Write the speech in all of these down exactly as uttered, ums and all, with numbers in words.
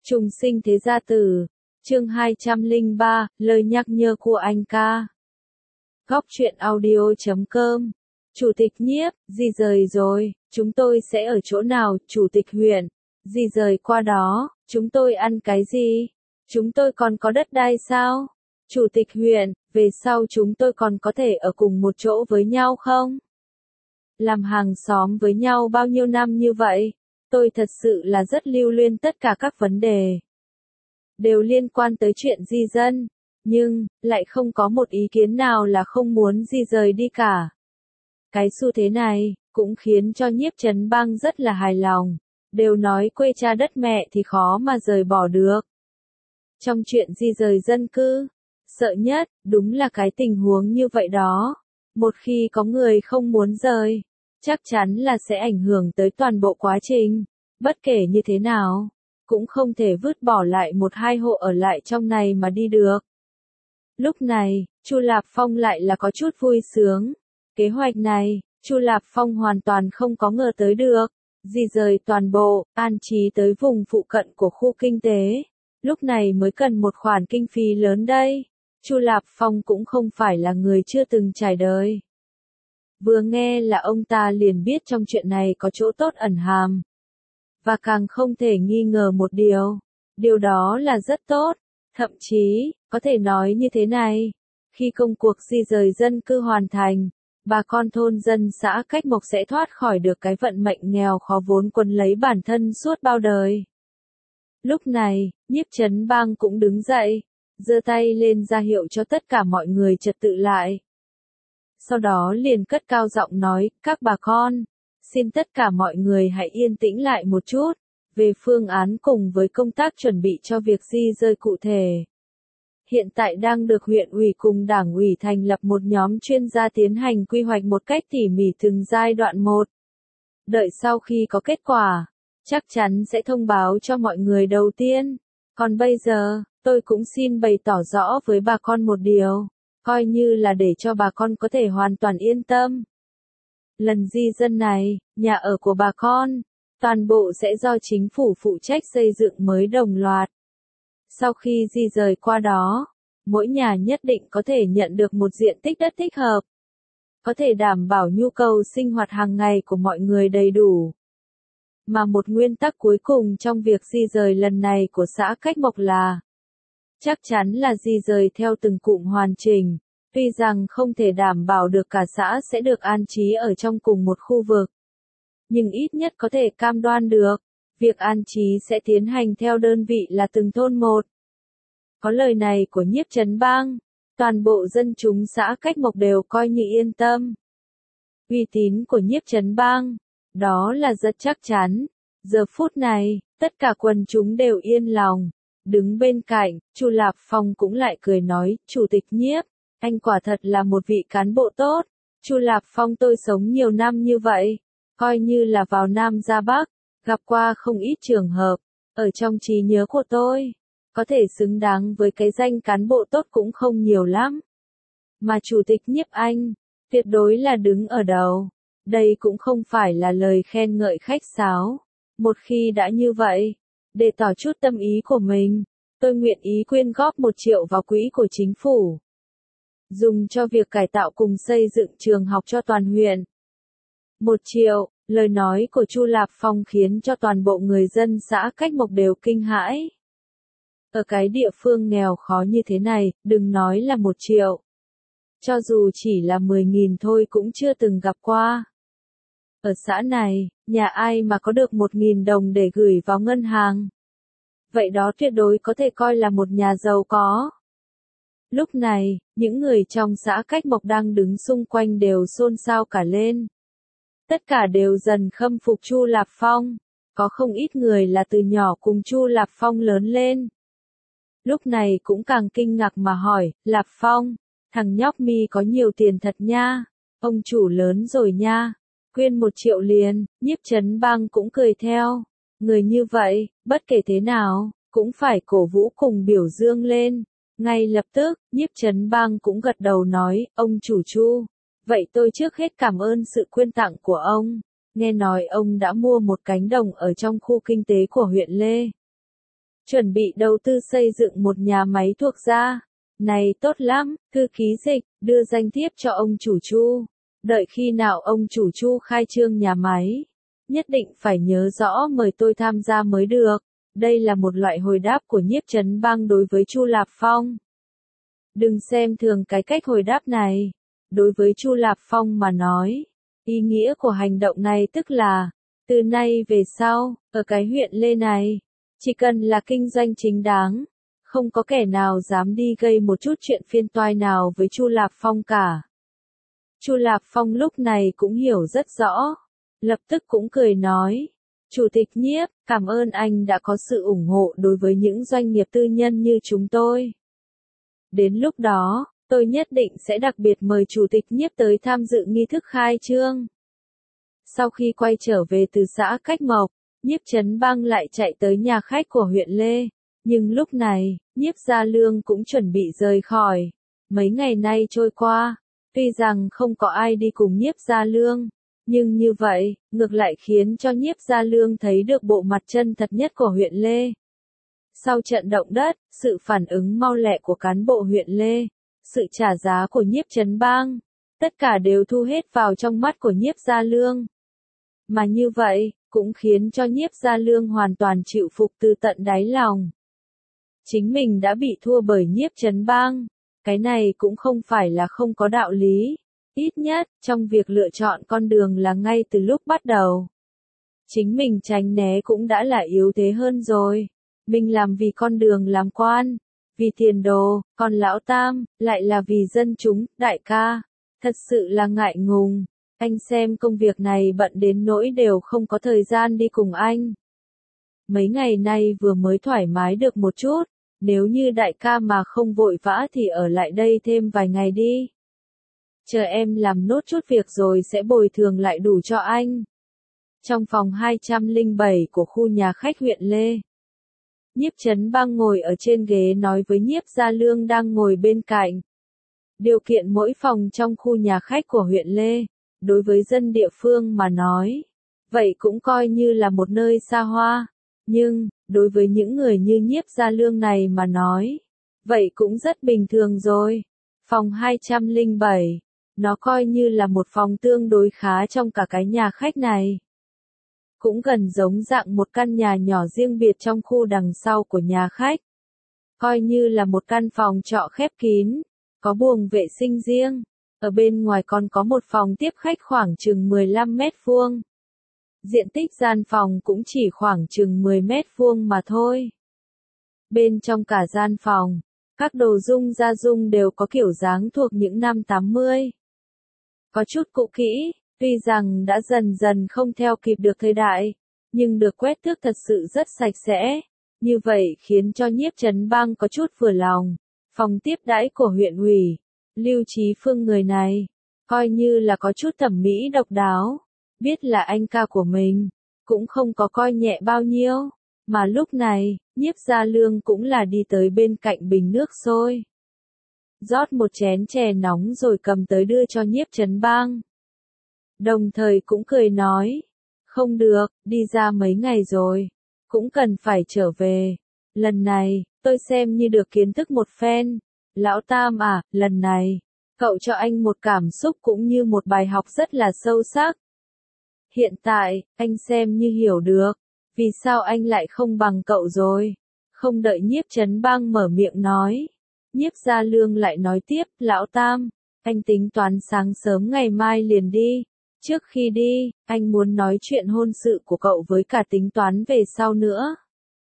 Trùng sinh thế gia tử, chương hai trăm lẻ ba, lời nhắc nhở của anh ca. Góc truyện audio chấm com. Chủ tịch Nhiếp, di rời rồi, chúng tôi sẽ ở chỗ nào? Chủ tịch huyện, di rời qua đó, chúng tôi ăn cái gì? Chúng tôi còn có đất đai sao? Chủ tịch huyện, về sau chúng tôi còn có thể ở cùng một chỗ với nhau không? Làm hàng xóm với nhau bao nhiêu năm như vậy? Tôi thật sự là rất lưu luyến tất cả các vấn đề đều liên quan tới chuyện di dân, nhưng lại không có một ý kiến nào là không muốn di rời đi cả. Cái xu thế này cũng khiến cho Nhiếp Trấn Bang rất là hài lòng, đều nói quê cha đất mẹ thì khó mà rời bỏ được. Trong chuyện di rời dân cư, sợ nhất đúng là cái tình huống như vậy đó. Một khi có người không muốn rời, chắc chắn là sẽ ảnh hưởng tới toàn bộ quá trình. Bất kể như thế nào, cũng không thể vứt bỏ lại một hai hộ ở lại trong này mà đi được. Lúc này, Chu Lạp Phong lại là có chút vui sướng. Kế hoạch này, Chu Lạp Phong hoàn toàn không có ngờ tới được. Di rời toàn bộ, an trí tới vùng phụ cận của khu kinh tế. Lúc này mới cần một khoản kinh phí lớn đây. Chu Lạp Phong cũng không phải là người chưa từng trải đời. Vừa nghe là ông ta liền biết trong chuyện này có chỗ tốt ẩn hàm. Và càng không thể nghi ngờ một điều. Điều đó là rất tốt. Thậm chí, có thể nói như thế này. Khi công cuộc di rời dân cư hoàn thành, bà con thôn dân xã Cách Mộc sẽ thoát khỏi được cái vận mệnh nghèo khó vốn quấn lấy bản thân suốt bao đời. Lúc này, Nhiếp Trấn Bang cũng đứng dậy, giơ tay lên ra hiệu cho tất cả mọi người trật tự lại. Sau đó liền cất cao giọng nói, các bà con, xin tất cả mọi người hãy yên tĩnh lại một chút, về phương án cùng với công tác chuẩn bị cho việc di rời cụ thể. Hiện tại đang được huyện ủy cùng đảng ủy thành lập một nhóm chuyên gia tiến hành quy hoạch một cách tỉ mỉ từng giai đoạn một. Đợi sau khi có kết quả, chắc chắn sẽ thông báo cho mọi người đầu tiên. Còn bây giờ, tôi cũng xin bày tỏ rõ với bà con một điều, coi như là để cho bà con có thể hoàn toàn yên tâm. Lần di dân này, nhà ở của bà con, toàn bộ sẽ do chính phủ phụ trách xây dựng mới đồng loạt. Sau khi di rời qua đó, mỗi nhà nhất định có thể nhận được một diện tích đất thích hợp, có thể đảm bảo nhu cầu sinh hoạt hàng ngày của mọi người đầy đủ. Mà một nguyên tắc cuối cùng trong việc di rời lần này của xã Cách Mộc là chắc chắn là di rời theo từng cụm hoàn chỉnh, tuy rằng không thể đảm bảo được cả xã sẽ được an trí ở trong cùng một khu vực. Nhưng ít nhất có thể cam đoan được, việc an trí sẽ tiến hành theo đơn vị là từng thôn một. Có lời này của Nhiếp Trấn Bang, toàn bộ dân chúng xã Cách Mộc đều coi như yên tâm. Uy tín của Nhiếp Trấn Bang, đó là rất chắc chắn. Giờ phút này, tất cả quần chúng đều yên lòng. Đứng bên cạnh, Chu Lạp Phong cũng lại cười nói, Chủ tịch Nhiếp, anh quả thật là một vị cán bộ tốt. Chu Lạp Phong tôi sống nhiều năm như vậy, coi như là vào Nam ra Bắc, gặp qua không ít trường hợp, ở trong trí nhớ của tôi, có thể xứng đáng với cái danh cán bộ tốt cũng không nhiều lắm. Mà Chủ tịch Nhiếp anh, tuyệt đối là đứng ở đầu. Đây cũng không phải là lời khen ngợi khách sáo. Một khi đã như vậy, để tỏ chút tâm ý của mình, tôi nguyện ý quyên góp một triệu vào quỹ của chính phủ, dùng cho việc cải tạo cùng xây dựng trường học cho toàn huyện. Một triệu, lời nói của Chu Lạp Phong khiến cho toàn bộ người dân xã Cách Mộc đều kinh hãi. Ở cái địa phương nghèo khó như thế này, đừng nói là một triệu. Cho dù chỉ là mười nghìn thôi cũng chưa từng gặp qua. Ở xã này, nhà ai mà có được một nghìn đồng để gửi vào ngân hàng? Vậy đó tuyệt đối có thể coi là một nhà giàu có. Lúc này, những người trong xã Cách Mộc đang đứng xung quanh đều xôn xao cả lên. Tất cả đều dần khâm phục Chu Lạp Phong. Có không ít người là từ nhỏ cùng Chu Lạp Phong lớn lên. Lúc này cũng càng kinh ngạc mà hỏi, Lạp Phong, thằng nhóc mi có nhiều tiền thật nha, ông chủ lớn rồi nha, quyên một triệu liền. Nhiếp Trấn Bang cũng cười theo. Người như vậy, bất kể thế nào, cũng phải cổ vũ cùng biểu dương lên. Ngay lập tức, Nhiếp Trấn Bang cũng gật đầu nói, ông chủ Chu, vậy tôi trước hết cảm ơn sự quyên tặng của ông. Nghe nói ông đã mua một cánh đồng ở trong khu kinh tế của huyện Lê. chuẩn bị đầu tư xây dựng một nhà máy thuộc gia. Này tốt lắm, thư ký Dịch, đưa danh thiếp cho ông chủ Chu. Đợi khi nào ông chủ Chu khai trương nhà máy, nhất định phải nhớ rõ mời tôi tham gia mới được. Đây là một loại hồi đáp của Nhiếp Chấn Bang đối với Chu Lạp Phong. Đừng xem thường cái cách hồi đáp này. Đối với Chu Lạp Phong mà nói, ý nghĩa của hành động này tức là, từ nay về sau, ở cái huyện Lê này, chỉ cần là kinh doanh chính đáng, không có kẻ nào dám đi gây một chút chuyện phiền toái nào với Chu Lạp Phong cả. Chu Lạp Phong lúc này cũng hiểu rất rõ, lập tức cũng cười nói, Chủ tịch Nhiếp, cảm ơn anh đã có sự ủng hộ đối với những doanh nghiệp tư nhân như chúng tôi. Đến lúc đó, tôi nhất định sẽ đặc biệt mời Chủ tịch Nhiếp tới tham dự nghi thức khai trương. Sau khi quay trở về từ xã Cách Mộc, Nhiếp Chấn Bang lại chạy tới nhà khách của huyện Lê. Nhưng lúc này, Nhiếp Gia Lương cũng chuẩn bị rời khỏi. Mấy ngày nay trôi qua, tuy rằng không có ai đi cùng Nhiếp Gia Lương, nhưng như vậy, ngược lại khiến cho Nhiếp Gia Lương thấy được bộ mặt chân thật nhất của huyện Lê. Sau trận động đất, sự phản ứng mau lẹ của cán bộ huyện Lê, sự trả giá của Nhiếp Chấn Bang, tất cả đều thu hết vào trong mắt của Nhiếp Gia Lương. Mà như vậy, cũng khiến cho Nhiếp Gia Lương hoàn toàn chịu phục từ tận đáy lòng. Chính mình đã bị thua bởi Nhiếp Chấn Bang, cái này cũng không phải là không có đạo lý, ít nhất, trong việc lựa chọn con đường là ngay từ lúc bắt đầu. Chính mình tránh né cũng đã là yếu thế hơn rồi, mình làm vì con đường làm quan, vì tiền đồ, còn lão Tam, lại là vì dân chúng, đại ca, thật sự là ngại ngùng. Anh xem công việc này bận đến nỗi đều không có thời gian đi cùng anh. Mấy ngày nay vừa mới thoải mái được một chút, nếu như đại ca mà không vội vã thì ở lại đây thêm vài ngày đi. Chờ em làm nốt chút việc rồi sẽ bồi thường lại đủ cho anh. Trong phòng hai trăm lẻ bảy của khu nhà khách huyện Lê, Nhiếp Chấn Bang ngồi ở trên ghế nói với Nhiếp Gia Lương đang ngồi bên cạnh. Điều kiện mỗi phòng trong khu nhà khách của huyện Lê, đối với dân địa phương mà nói, vậy cũng coi như là một nơi xa hoa. Nhưng, đối với những người như Nhiếp Gia Lương này mà nói, vậy cũng rất bình thường rồi. Phòng hai trăm lẻ bảy, nó coi như là một phòng tương đối khá trong cả cái nhà khách này. Cũng gần giống dạng một căn nhà nhỏ riêng biệt trong khu đằng sau của nhà khách. Coi như là một căn phòng trọ khép kín, có buồng vệ sinh riêng. Ở bên ngoài còn có một phòng tiếp khách khoảng chừng mười lăm mét vuông. Diện tích gian phòng cũng chỉ khoảng chừng mười mét vuông mà thôi. Bên trong cả gian phòng, các đồ dung gia dung đều có kiểu dáng thuộc những năm tám mươi. Có chút cũ kỹ, tuy rằng đã dần dần không theo kịp được thời đại, nhưng được quét tước thật sự rất sạch sẽ. Như vậy khiến cho Nhiếp Chấn Bang có chút vừa lòng. Phòng tiếp đãi của huyện ủy, Lưu Chí Phương người này, coi như là có chút thẩm mỹ độc đáo. Biết là anh ca của mình, cũng không có coi nhẹ bao nhiêu. Mà lúc này, Nhiếp Gia Lương cũng là đi tới bên cạnh bình nước sôi. Rót một chén chè nóng rồi cầm tới đưa cho Nhiếp Chấn Bang. Đồng thời cũng cười nói, không được, đi ra mấy ngày rồi, cũng cần phải trở về. Lần này, tôi xem như được kiến thức một phen. Lão Tam à, lần này, cậu cho anh một cảm xúc cũng như một bài học rất là sâu sắc. Hiện tại, anh xem như hiểu được, vì sao anh lại không bằng cậu rồi. Không đợi Nhiếp Chấn Bang mở miệng nói, Nhiếp Gia Lương lại nói tiếp, Lão Tam, anh tính toán sáng sớm ngày mai liền đi. Trước khi đi, anh muốn nói chuyện hôn sự của cậu với cả tính toán về sau nữa.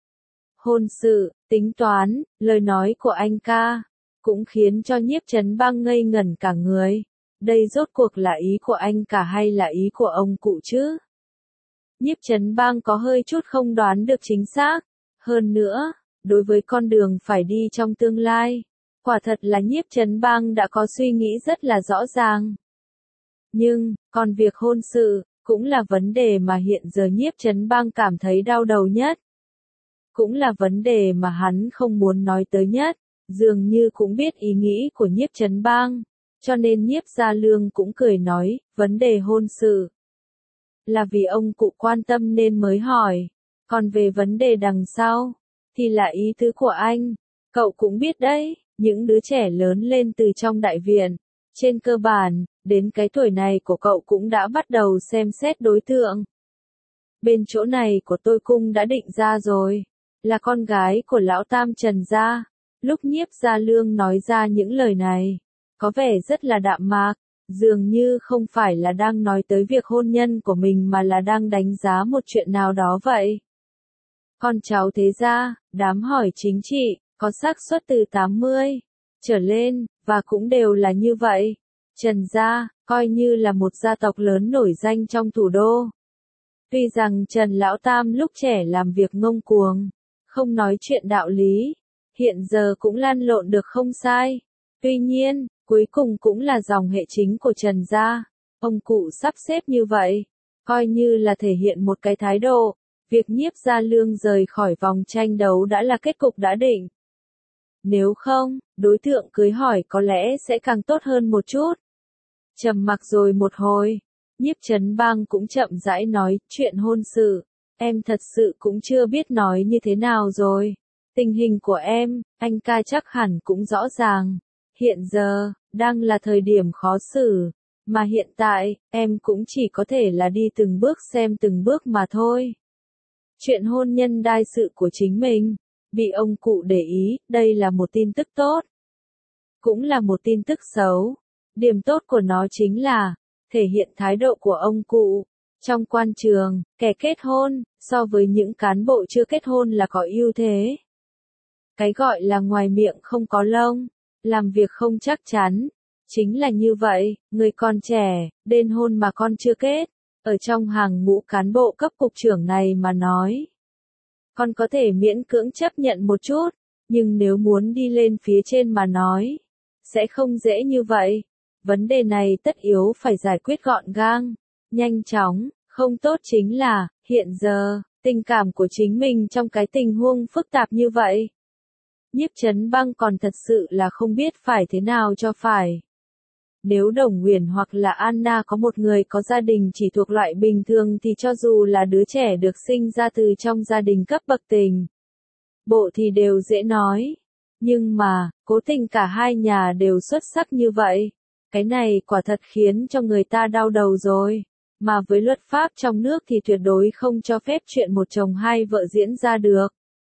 Hôn sự, tính toán, lời nói của anh ca, cũng khiến cho Nhiếp Chấn Bang ngây ngẩn cả người. Đây rốt cuộc là ý của anh cả hay là ý của ông cụ chứ? Nhiếp Chấn Bang có hơi chút không đoán được chính xác. Hơn nữa, đối với con đường phải đi trong tương lai, quả thật là Nhiếp Chấn Bang đã có suy nghĩ rất là rõ ràng. Nhưng, còn việc hôn sự, cũng là vấn đề mà hiện giờ Nhiếp Chấn Bang cảm thấy đau đầu nhất. Cũng là vấn đề mà hắn không muốn nói tới nhất, dường như cũng biết ý nghĩ của Nhiếp Chấn Bang. Cho nên Nhiếp Gia Lương cũng cười nói, vấn đề hôn sự là vì ông cụ quan tâm nên mới hỏi. Còn về vấn đề đằng sau, thì là ý tứ của anh. Cậu cũng biết đấy, những đứa trẻ lớn lên từ trong đại viện. Trên cơ bản, đến cái tuổi này của cậu cũng đã bắt đầu xem xét đối tượng. Bên chỗ này của tôi cung đã định ra rồi, là con gái của lão tam Trần gia. Lúc Nhiếp Gia Lương nói ra những lời này, có vẻ rất là đạm mạc, dường như không phải là đang nói tới việc hôn nhân của mình mà là đang đánh giá một chuyện nào đó vậy. Con cháu thế gia, đám hỏi chính trị, có xác suất từ tám mươi trở lên, và cũng đều là như vậy. Trần gia, coi như là một gia tộc lớn nổi danh trong thủ đô. Tuy rằng Trần Lão Tam lúc trẻ làm việc ngông cuồng, không nói chuyện đạo lý, hiện giờ cũng lăn lộn được không sai. Tuy nhiên, cuối cùng cũng là dòng hệ chính của Trần gia. Ông cụ sắp xếp như vậy, coi như là thể hiện một cái thái độ. Việc Nhiếp Gia Lương rời khỏi vòng tranh đấu đã là kết cục đã định. Nếu không, đối tượng cưới hỏi có lẽ sẽ càng tốt hơn một chút. Trầm mặc rồi một hồi, Nhiếp Trấn Bang cũng chậm rãi nói, chuyện hôn sự, em thật sự cũng chưa biết nói như thế nào rồi. Tình hình của em, anh ca chắc hẳn cũng rõ ràng. Hiện giờ, đang là thời điểm khó xử, mà hiện tại, em cũng chỉ có thể là đi từng bước xem từng bước mà thôi. Chuyện hôn nhân đai sự của chính mình, bị ông cụ để ý, đây là một tin tức tốt. Cũng là một tin tức xấu. Điểm tốt của nó chính là, thể hiện thái độ của ông cụ. Trong quan trường, kẻ kết hôn, so với những cán bộ chưa kết hôn là có ưu thế. Cái gọi là ngoài miệng không có lông, làm việc không chắc chắn. Chính là như vậy, người còn trẻ, đền hôn mà con chưa kết. Ở trong hàng ngũ cán bộ cấp cục trưởng này mà nói, con có thể miễn cưỡng chấp nhận một chút, nhưng nếu muốn đi lên phía trên mà nói, sẽ không dễ như vậy. Vấn đề này tất yếu phải giải quyết gọn gàng, nhanh chóng. Không tốt chính là, hiện giờ, tình cảm của chính mình trong cái tình huống phức tạp như vậy. Nhiếp Trấn Bang còn thật sự là không biết phải thế nào cho phải. Nếu Đồng Huyền hoặc là Anna có một người có gia đình chỉ thuộc loại bình thường thì cho dù là đứa trẻ được sinh ra từ trong gia đình cấp bậc tình bộ thì đều dễ nói. Nhưng mà, cố tình cả hai nhà đều xuất sắc như vậy. Cái này quả thật khiến cho người ta đau đầu rồi. Mà với luật pháp trong nước thì tuyệt đối không cho phép chuyện một chồng hai vợ diễn ra được.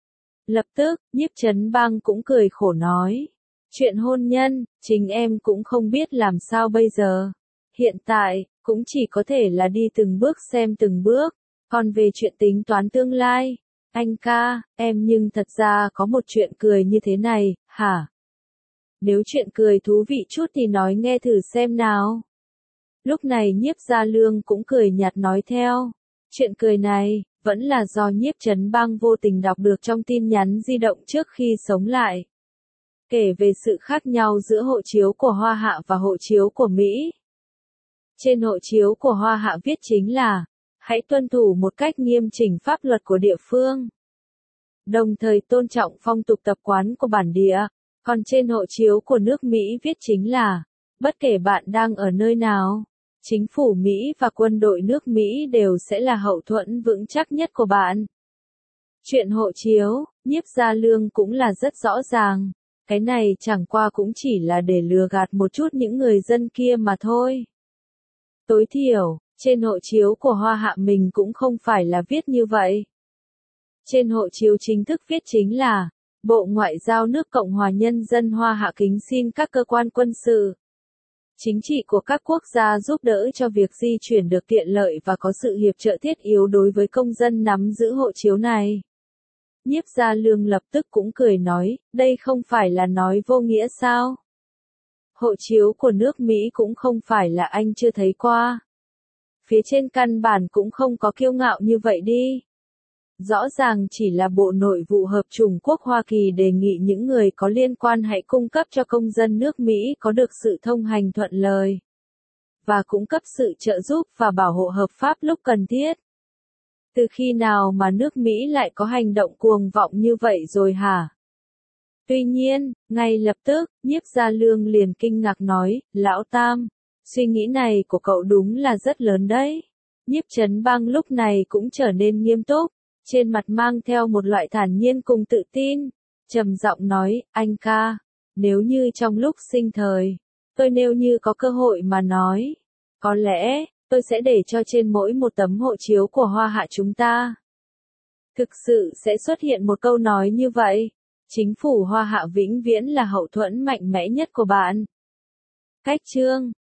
Lập tức, Nhiếp Trấn Bang cũng cười khổ nói. Chuyện hôn nhân, chính em cũng không biết làm sao bây giờ. Hiện tại, cũng chỉ có thể là đi từng bước xem từng bước. Còn về chuyện tính toán tương lai, anh ca, em nhưng thật ra có một chuyện cười như thế này, hả? Nếu chuyện cười thú vị chút thì nói nghe thử xem nào. Lúc này Nhiếp Gia Lương cũng cười nhạt nói theo. Chuyện cười này, vẫn là do Nhiếp Trấn Bang vô tình đọc được trong tin nhắn di động trước khi sống lại. Kể về sự khác nhau giữa hộ chiếu của Hoa Hạ và hộ chiếu của Mỹ. Trên hộ chiếu của Hoa Hạ viết chính là, hãy tuân thủ một cách nghiêm chỉnh pháp luật của địa phương. Đồng thời tôn trọng phong tục tập quán của bản địa. Còn trên hộ chiếu của nước Mỹ viết chính là, bất kể bạn đang ở nơi nào, chính phủ Mỹ và quân đội nước Mỹ đều sẽ là hậu thuẫn vững chắc nhất của bạn. Chuyện hộ chiếu, Nhiếp Gia Lương cũng là rất rõ ràng. Cái này chẳng qua cũng chỉ là để lừa gạt một chút những người dân kia mà thôi. Tối thiểu, trên hộ chiếu của Hoa Hạ mình cũng không phải là viết như vậy. Trên hộ chiếu chính thức viết chính là, Bộ Ngoại giao nước Cộng hòa Nhân dân Hoa Hạ kính xin các cơ quan quân sự, chính trị của các quốc gia giúp đỡ cho việc di chuyển được tiện lợi và có sự hiệp trợ thiết yếu đối với công dân nắm giữ hộ chiếu này. Nhiếp Gia Lương lập tức cũng cười nói, đây không phải là nói vô nghĩa sao? Hộ chiếu của nước Mỹ cũng không phải là anh chưa thấy qua. Phía trên căn bản cũng không có kiêu ngạo như vậy đi. Rõ ràng chỉ là Bộ Nội vụ Hợp chủng quốc Hoa Kỳ đề nghị những người có liên quan hãy cung cấp cho công dân nước Mỹ có được sự thông hành thuận lợi. Và cung cấp sự trợ giúp và bảo hộ hợp pháp lúc cần thiết. Từ khi nào mà nước Mỹ lại có hành động cuồng vọng như vậy rồi hả? Tuy nhiên, ngay lập tức, Nhiếp Gia Lương liền kinh ngạc nói, Lão Tam, suy nghĩ này của cậu đúng là rất lớn đấy. Nhiếp Trấn Bang lúc này cũng trở nên nghiêm túc. trên mặt mang theo một loại thản nhiên cùng tự tin, trầm giọng nói, anh ca, nếu như trong lúc sinh thời, tôi nếu như có cơ hội mà nói, có lẽ, tôi sẽ để cho trên mỗi một tấm hộ chiếu của Hoa Hạ chúng ta. Thực sự sẽ xuất hiện một câu nói như vậy, chính phủ Hoa Hạ vĩnh viễn là hậu thuẫn mạnh mẽ nhất của bạn. Cách chương